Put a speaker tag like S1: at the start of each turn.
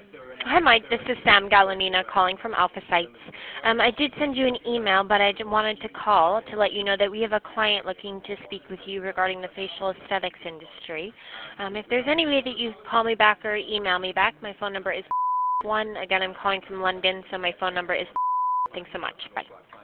S1: Hi, Mike. This is Sam Galanina calling from Alpha Sites. I did send you an email, but I wanted to call to let you know that we have a client looking to speak with you regarding the facial aesthetics industry. If there's any way that you call me back or email me back, my phone number is 1. Again, I'm calling from London, so my phone number is. Thanks so much. Bye.